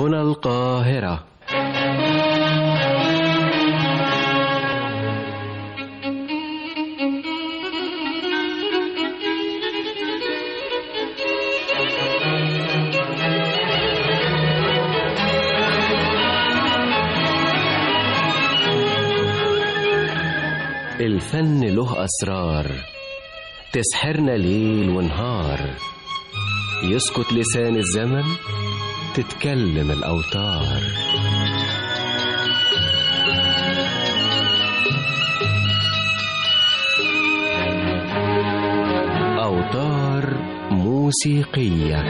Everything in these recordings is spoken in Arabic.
هنا القاهرة. الفن له أسرار تسحرنا ليل ونهار، يسكت لسان الزمن تتكلم الأوتار. أوتار موسيقية.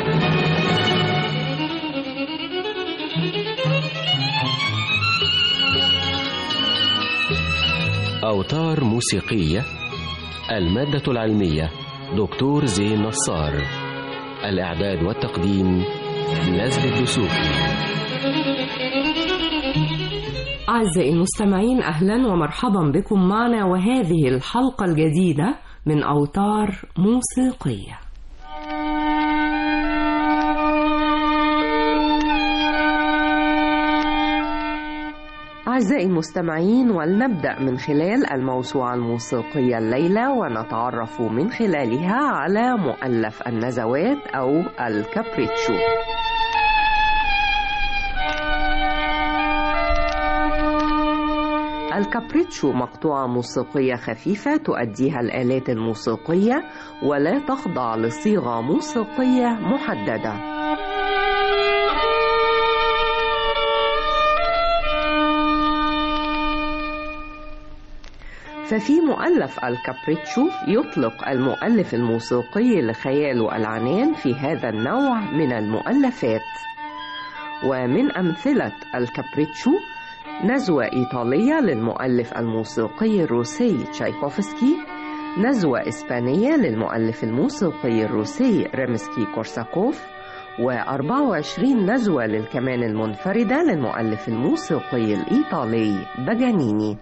أوتار موسيقية. المادة العلمية دكتور زين نصار. الإعداد والتقديم نزل الدسوقي. أعزائي المستمعين، أهلا ومرحبا بكم معنا وهذه الحلقة الجديدة من أوتار موسيقية. أعزائي المستمعين، ولنبدأ من خلال الموسوعة الموسيقية الليلة، ونتعرف من خلالها على مؤلف النزوات أو الكابريتشو. الكابريتشو مقطوعة موسيقية خفيفة تؤديها الآلات الموسيقية ولا تخضع لصيغة موسيقية محددة. ففي مؤلف الكابريتشو يطلق المؤلف الموسيقي لخياله العنان في هذا النوع من المؤلفات. ومن أمثلة الكابريتشو نزوة إيطالية للمؤلف الموسيقي الروسي تشايكوفسكي، نزوة إسبانية للمؤلف الموسيقي الروسي ريمسكي كورساكوف، و24 نزوة للكمان المنفردة للمؤلف الموسيقي الإيطالي باجانيني.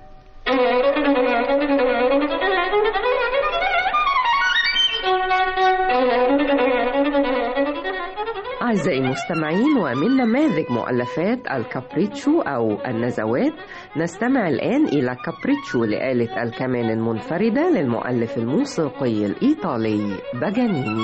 أعزائي المستمعين، ومن نماذج مؤلفات الكابريتشو أو النزوات نستمع الآن إلى كابريتشو لآلة الكمان المنفردة للمؤلف الموسيقي الإيطالي باجانيني.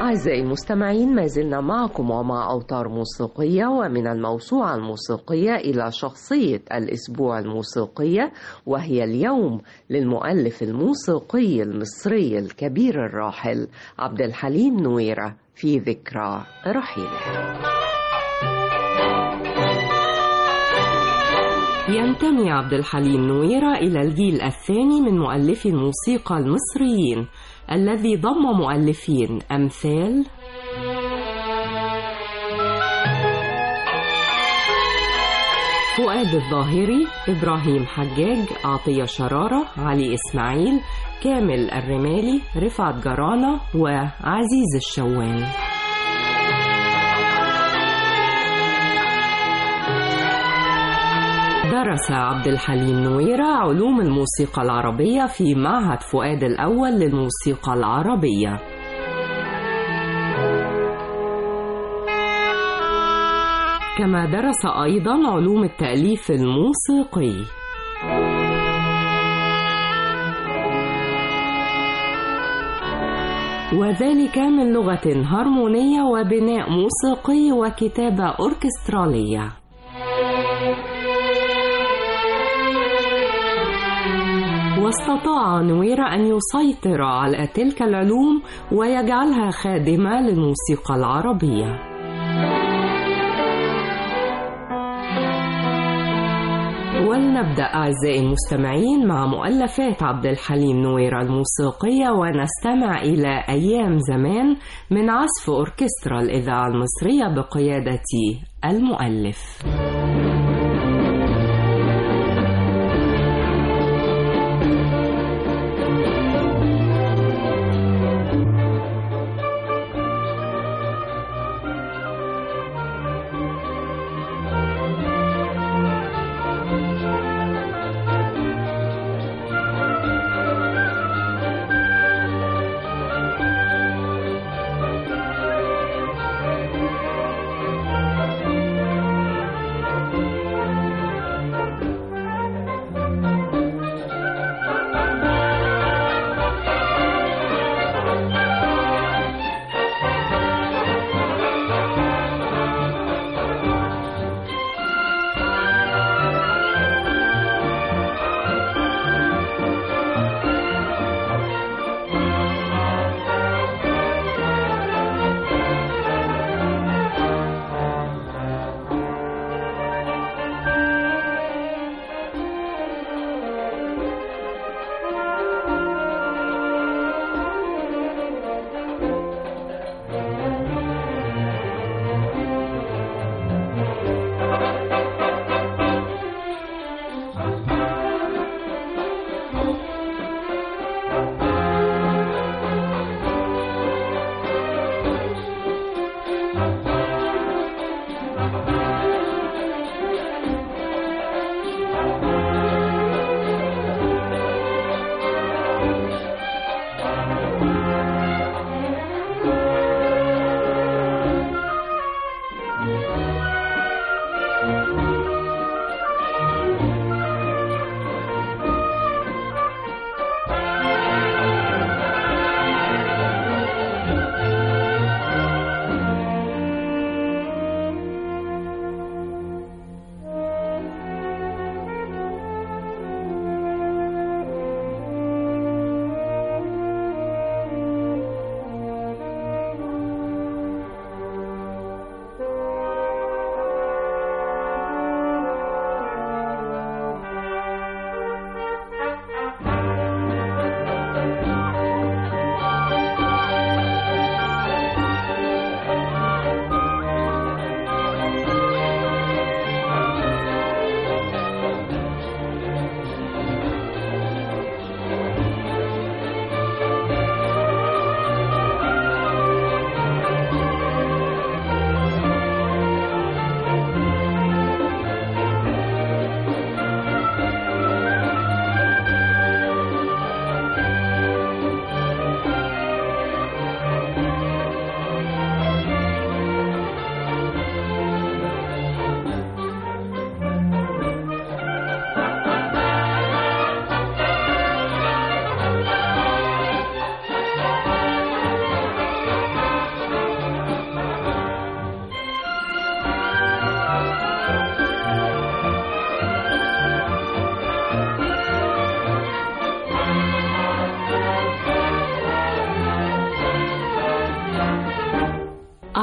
أعزائي المستمعين، ما زلنا معكم ومع أوتار موسيقية، ومن الموسوعة الموسيقية إلى شخصية الأسبوع الموسيقية، وهي اليوم للمؤلف الموسيقي المصري الكبير الراحل عبد الحليم نويرة في ذكرى رحيله. ينتمي عبد الحليم نويرة إلى الجيل الثاني من مؤلفي الموسيقى المصريين، الذي ضم مؤلفين أمثال فؤاد الظاهري، إبراهيم حجاج، عطية شرارة، علي إسماعيل، كامل الرمالي، رفعت جرانة، وعزيز الشوان. درس عبد الحليم نويرة علوم الموسيقى العربية في معهد فؤاد الأول للموسيقى العربية، كما درس أيضا علوم التأليف الموسيقي. وذلك من لغة هرمونية وبناء موسيقي وكتابة أوركسترالية. واستطاع نويرة أن يسيطر على تلك العلوم ويجعلها خادمة للموسيقى العربية. ولنبدأ أعزائي المستمعين مع مؤلفات عبد الحليم نويرة الموسيقية، ونستمع إلى أيام زمان من عزف أوركسترا الإذاعة المصرية بقيادة المؤلف.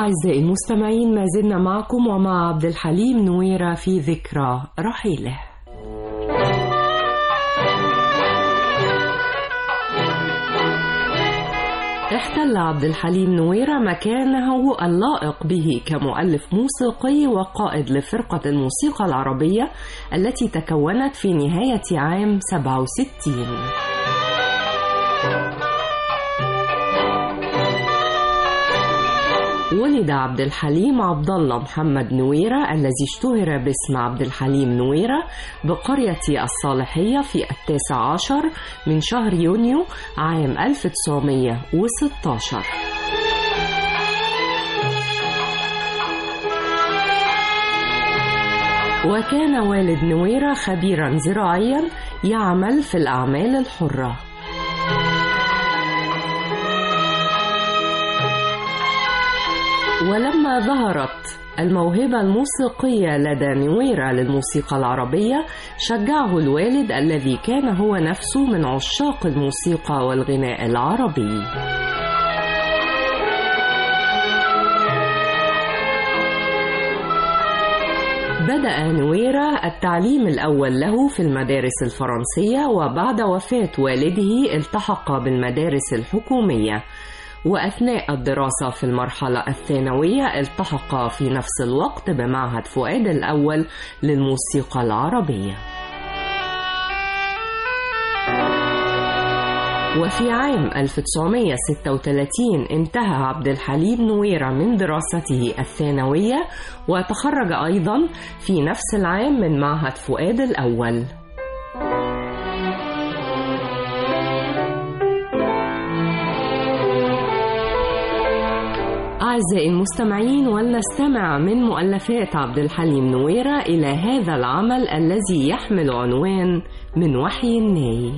أعزائي المستمعين، ما زلنا معكم ومع عبد الحليم نويرة في ذكرى رحيله. احتل عبد الحليم نويرة مكانه اللائق به كمؤلف موسيقي وقائد لفرقة الموسيقى العربية التي تكونت في نهاية عام 67. ولد عبد الحليم عبد الله محمد نويرة الذي اشتهر باسم عبد الحليم نويرة بقرية الصالحية في 19 من شهر يونيو عام 1916. وكان والد نويرة خبيرا زراعيا يعمل في الأعمال الحرة. ولما ظهرت الموهبة الموسيقية لدى نويرة للموسيقى العربية، شجعه الوالد الذي كان هو نفسه من عشاق الموسيقى والغناء العربي. بدأ نويرة التعليم الأول له في المدارس الفرنسية، وبعد وفاة والده التحق بالمدارس الحكومية، وأثناء الدراسة في المرحلة الثانوية التحق في نفس الوقت بمعهد فؤاد الأول للموسيقى العربية. وفي عام 1936 انتهى عبد الحليم نويرة من دراسته الثانوية، وتخرج أيضا في نفس العام من معهد فؤاد الأول. أعزائي المستمعين، ولنستمع من مؤلفات عبد الحليم نويرة إلى هذا العمل الذي يحمل عنوان من وحي الناي.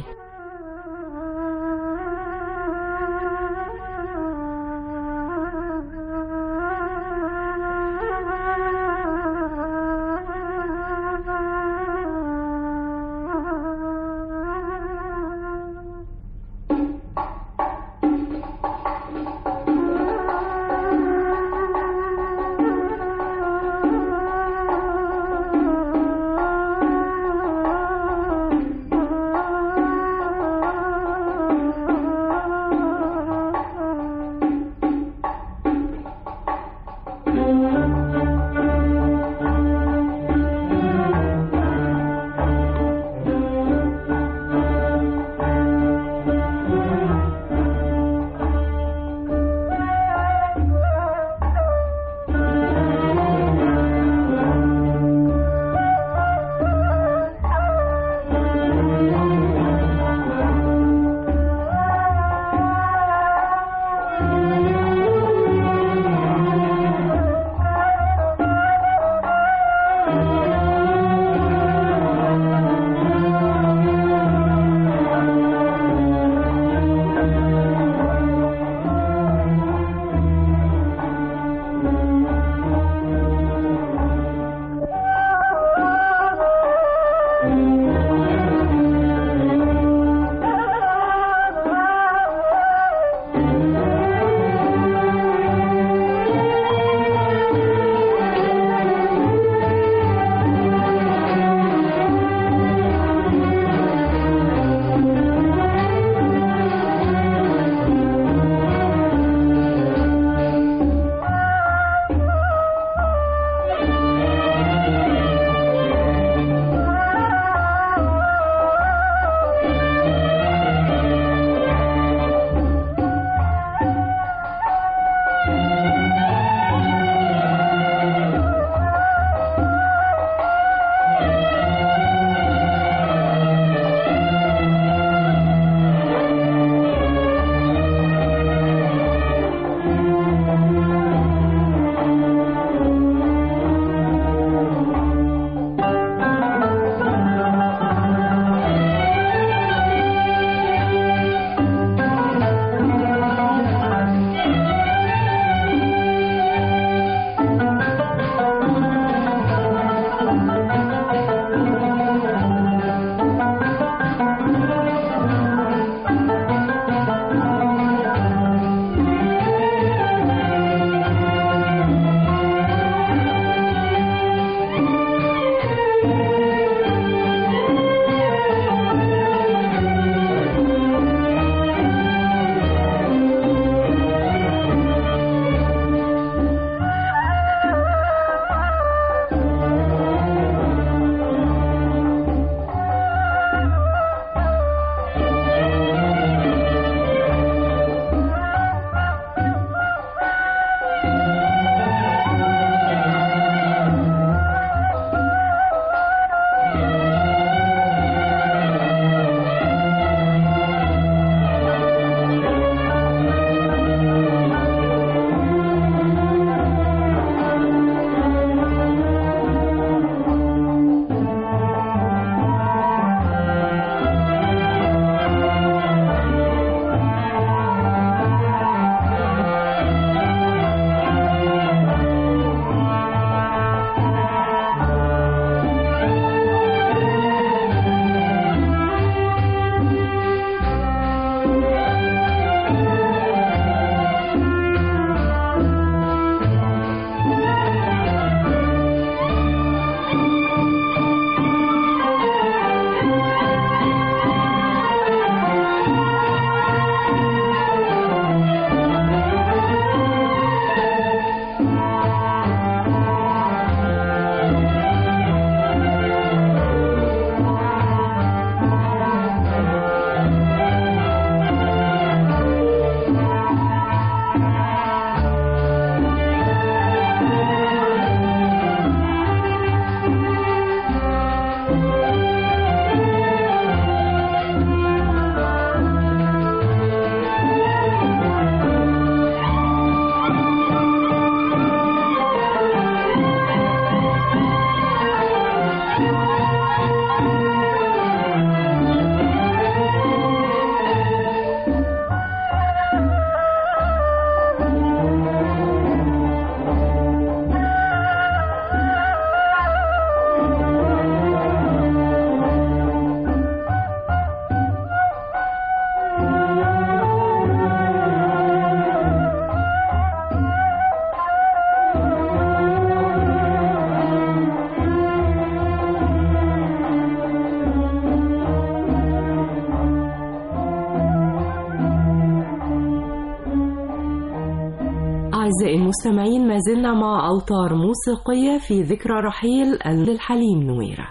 أعزائي المستمعين، ما زلنا مع أوتار موسيقية في ذكرى رحيل عبد الحليم نويرة.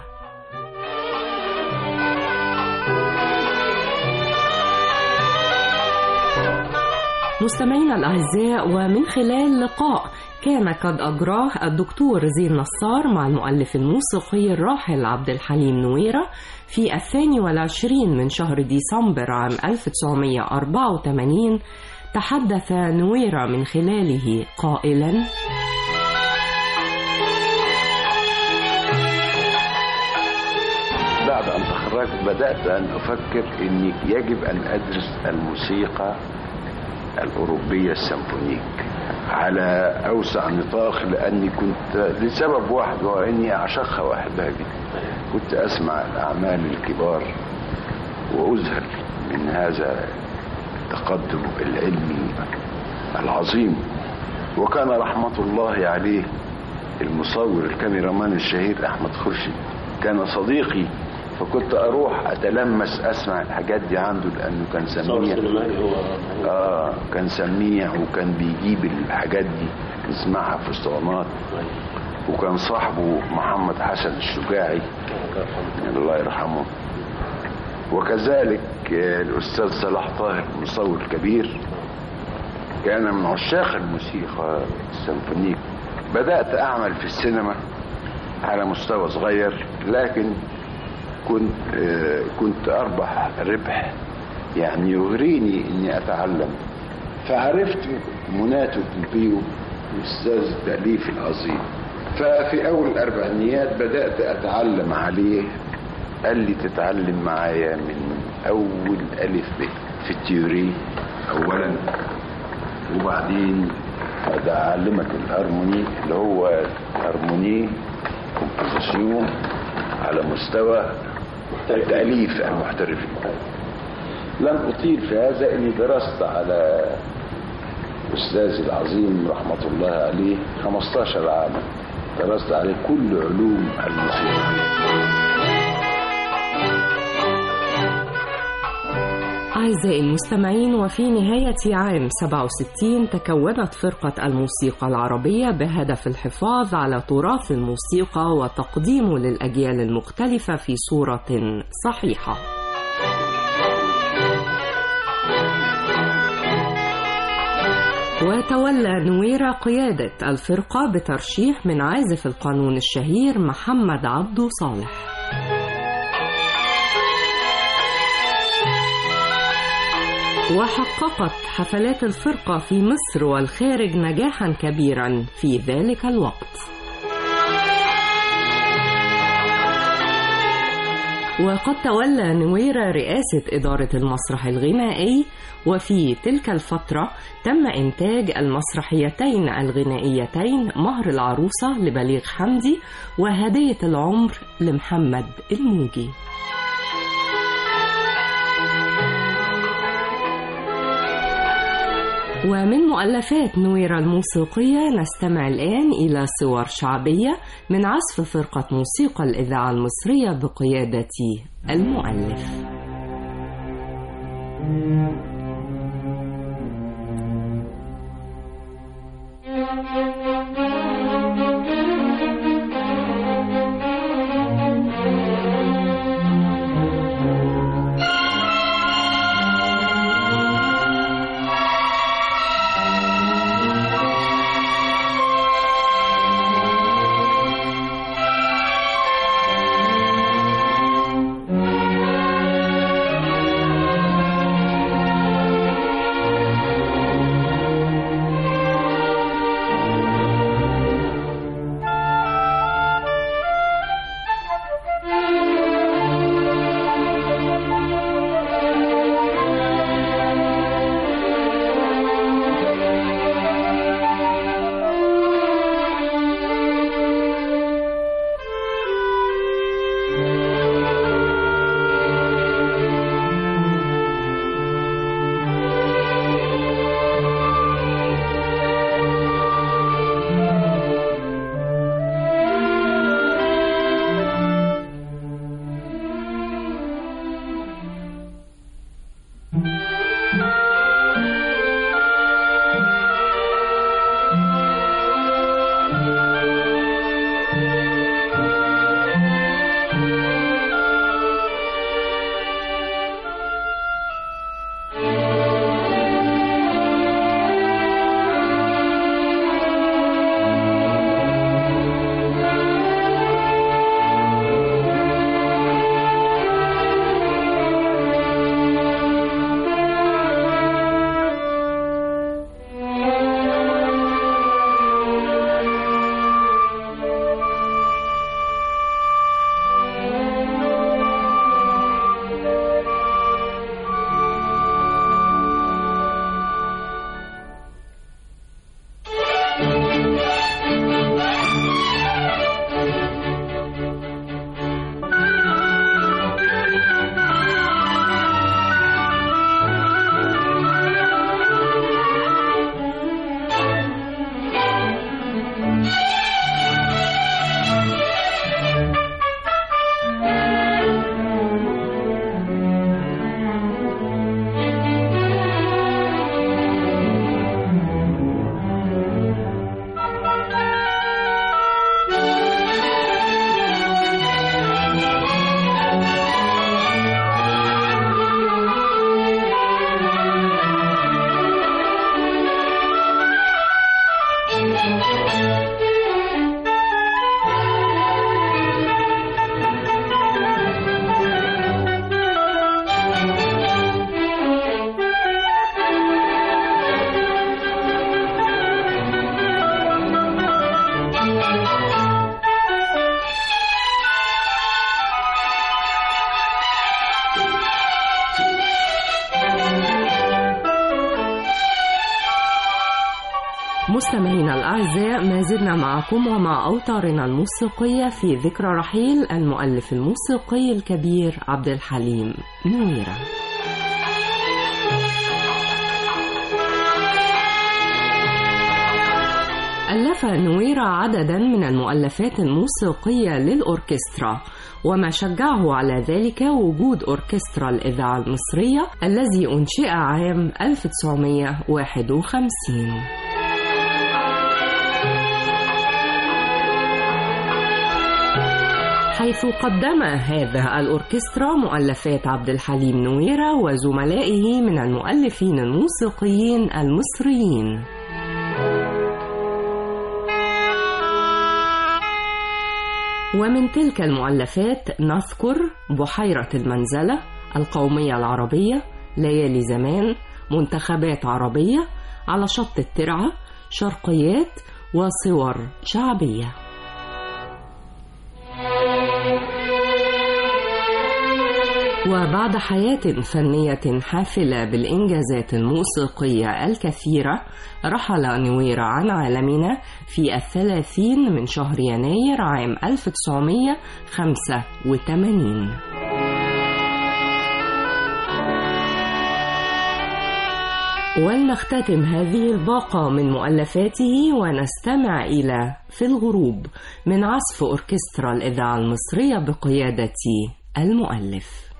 مستمعينا الأعزاء، ومن خلال لقاء كان قد أجراه الدكتور زين نصار مع المؤلف الموسيقي الراحل عبد الحليم نويرة في 22 من شهر ديسمبر عام 1984، تحدث نويرة من خلاله قائلا: بعد أن تخرجت بدأت أن أفكر أني يجب أن أدرس الموسيقى الأوروبية السيمفونيك على أوسع نطاق، لأني كنت لسبب واحد، وإني أعشقها وأحبها جدا. كنت أسمع الأعمال الكبار وأذهل من هذا التقدم العلمي العظيم. وكان رحمة الله عليه المصور الكاميرامان الشهير أحمد خورشيد كان صديقي، فكنت أروح أتلمس أسمع الحاجات دي عنده، لأنه كان سميع. كان سميع، وكان بيجيب الحاجات دي نسمعها في اسطوانات. وكان صاحبه محمد حسن الشجاعي الله يرحمه، وكذلك الأستاذ صلاح طاهر المصور الكبير كان من عشاق الموسيقى السيمفونيك. بدأت أعمل في السينما على مستوى صغير، لكن كنت أربح ربح يعني يغريني إني أتعلم. فعرفت مناتو بومبيو أستاذ التأليف العظيم، ففي أول الأربعينيات بدأت أتعلم عليه. قال لي تتعلم معايا من أول ألف ب في التيوري أولا، وبعدين أعلمك الهارموني اللي هو هارموني كومبوزيشن على مستوى التأليف المحترفين. لم أطيل في هذا، إني درست على أستاذي العظيم رحمة الله عليه 15 عاما، درست عليه كل علوم الموسيقى. أعزائي المستمعين، وفي نهاية عام 67 تكونت فرقة الموسيقى العربية بهدف الحفاظ على تراث الموسيقى وتقديمه للأجيال المختلفة في صورة صحيحة. وتولى نويرة قيادة الفرقة بترشيح من عازف القانون الشهير محمد عبده صالح. وحققت حفلات الفرقة في مصر والخارج نجاحا كبيرا في ذلك الوقت. وقد تولى نويرة رئاسة إدارة المسرح الغنائي، وفي تلك الفترة تم إنتاج المسرحيتين الغنائيتين مهر العروسة لبليغ حمدي وهدية العمر لمحمد الموجي. ومن مؤلفات نويرة الموسيقية نستمع الآن إلى صور شعبية من عزف فرقة موسيقى الإذاعة المصرية بقيادة المؤلف. مستمعينا الأعزاء، ما زلنا معكم ومع أوتارنا الموسيقية في ذكرى رحيل المؤلف الموسيقي الكبير عبد الحليم نويرة. ألف نويرة عددا من المؤلفات الموسيقية للأوركسترا، وما شجعه على ذلك وجود أوركسترا الإذاعة المصرية الذي أنشئ عام 1951، حيث قدم هذا الأوركسترا مؤلفات عبد الحليم نويرة وزملائه من المؤلفين الموسيقيين المصريين. ومن تلك المؤلفات نذكر بحيرة المنزلة، القومية العربية، ليالي زمان، منتخبات عربية، على شط الترعة، شرقيات، وصور شعبية. وبعد حياة فنية حافلة بالإنجازات الموسيقية الكثيرة، رحل نويرة عن عالمنا في 30 من شهر يناير عام 1985. ولنختتم هذه الباقة من مؤلفاته ونستمع إلى في الغروب من عزف أوركسترا الإذاعة المصرية بقيادة المؤلف.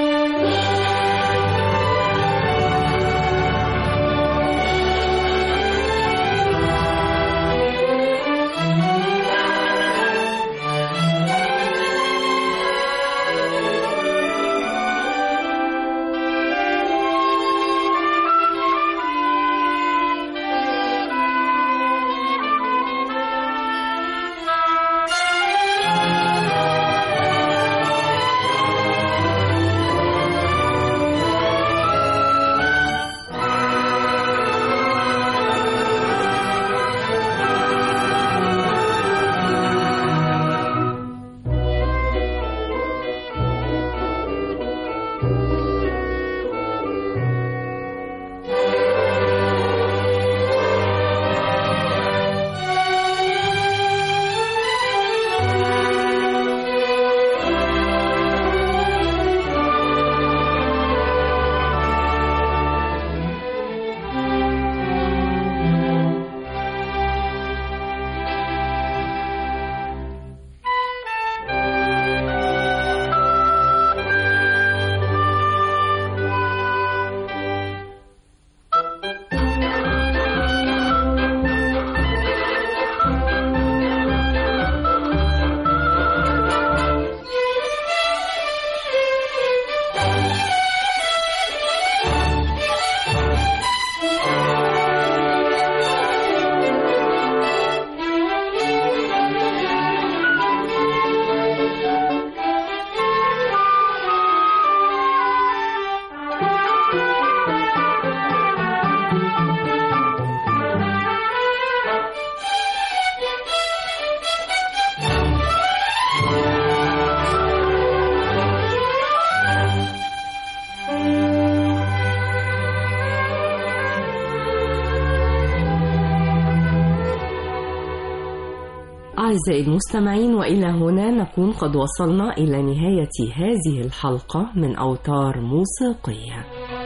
أعزائي المستمعين، وإلى هنا نكون قد وصلنا إلى نهاية هذه الحلقة من أوتار موسيقية.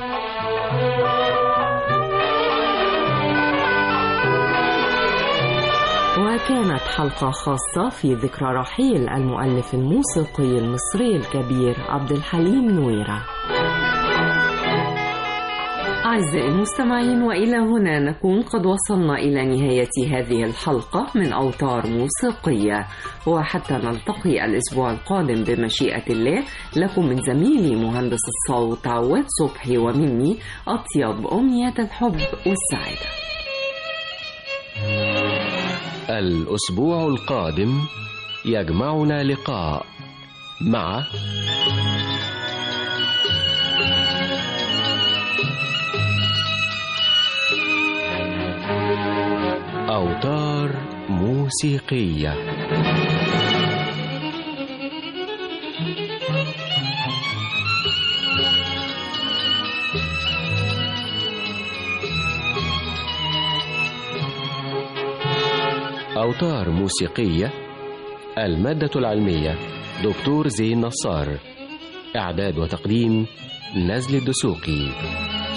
وكانت حلقة خاصة في ذكرى رحيل المؤلف الموسيقي المصري الكبير عبد الحليم نويرة. أعزائي المستمعين، وإلى هنا نكون قد وصلنا إلى نهاية هذه الحلقة من أوتار موسيقية، وحتى نلتقي الأسبوع القادم بمشيئة الله، لكم من زميلي مهندس الصوت عواد صبحي ومني أطيب أمنيات الحب والسعادة. الأسبوع القادم يجمعنا لقاء مع أوتار موسيقية. أوتار موسيقية. المادة العلمية دكتور زين نصار. إعداد وتقديم نزل الدسوقي.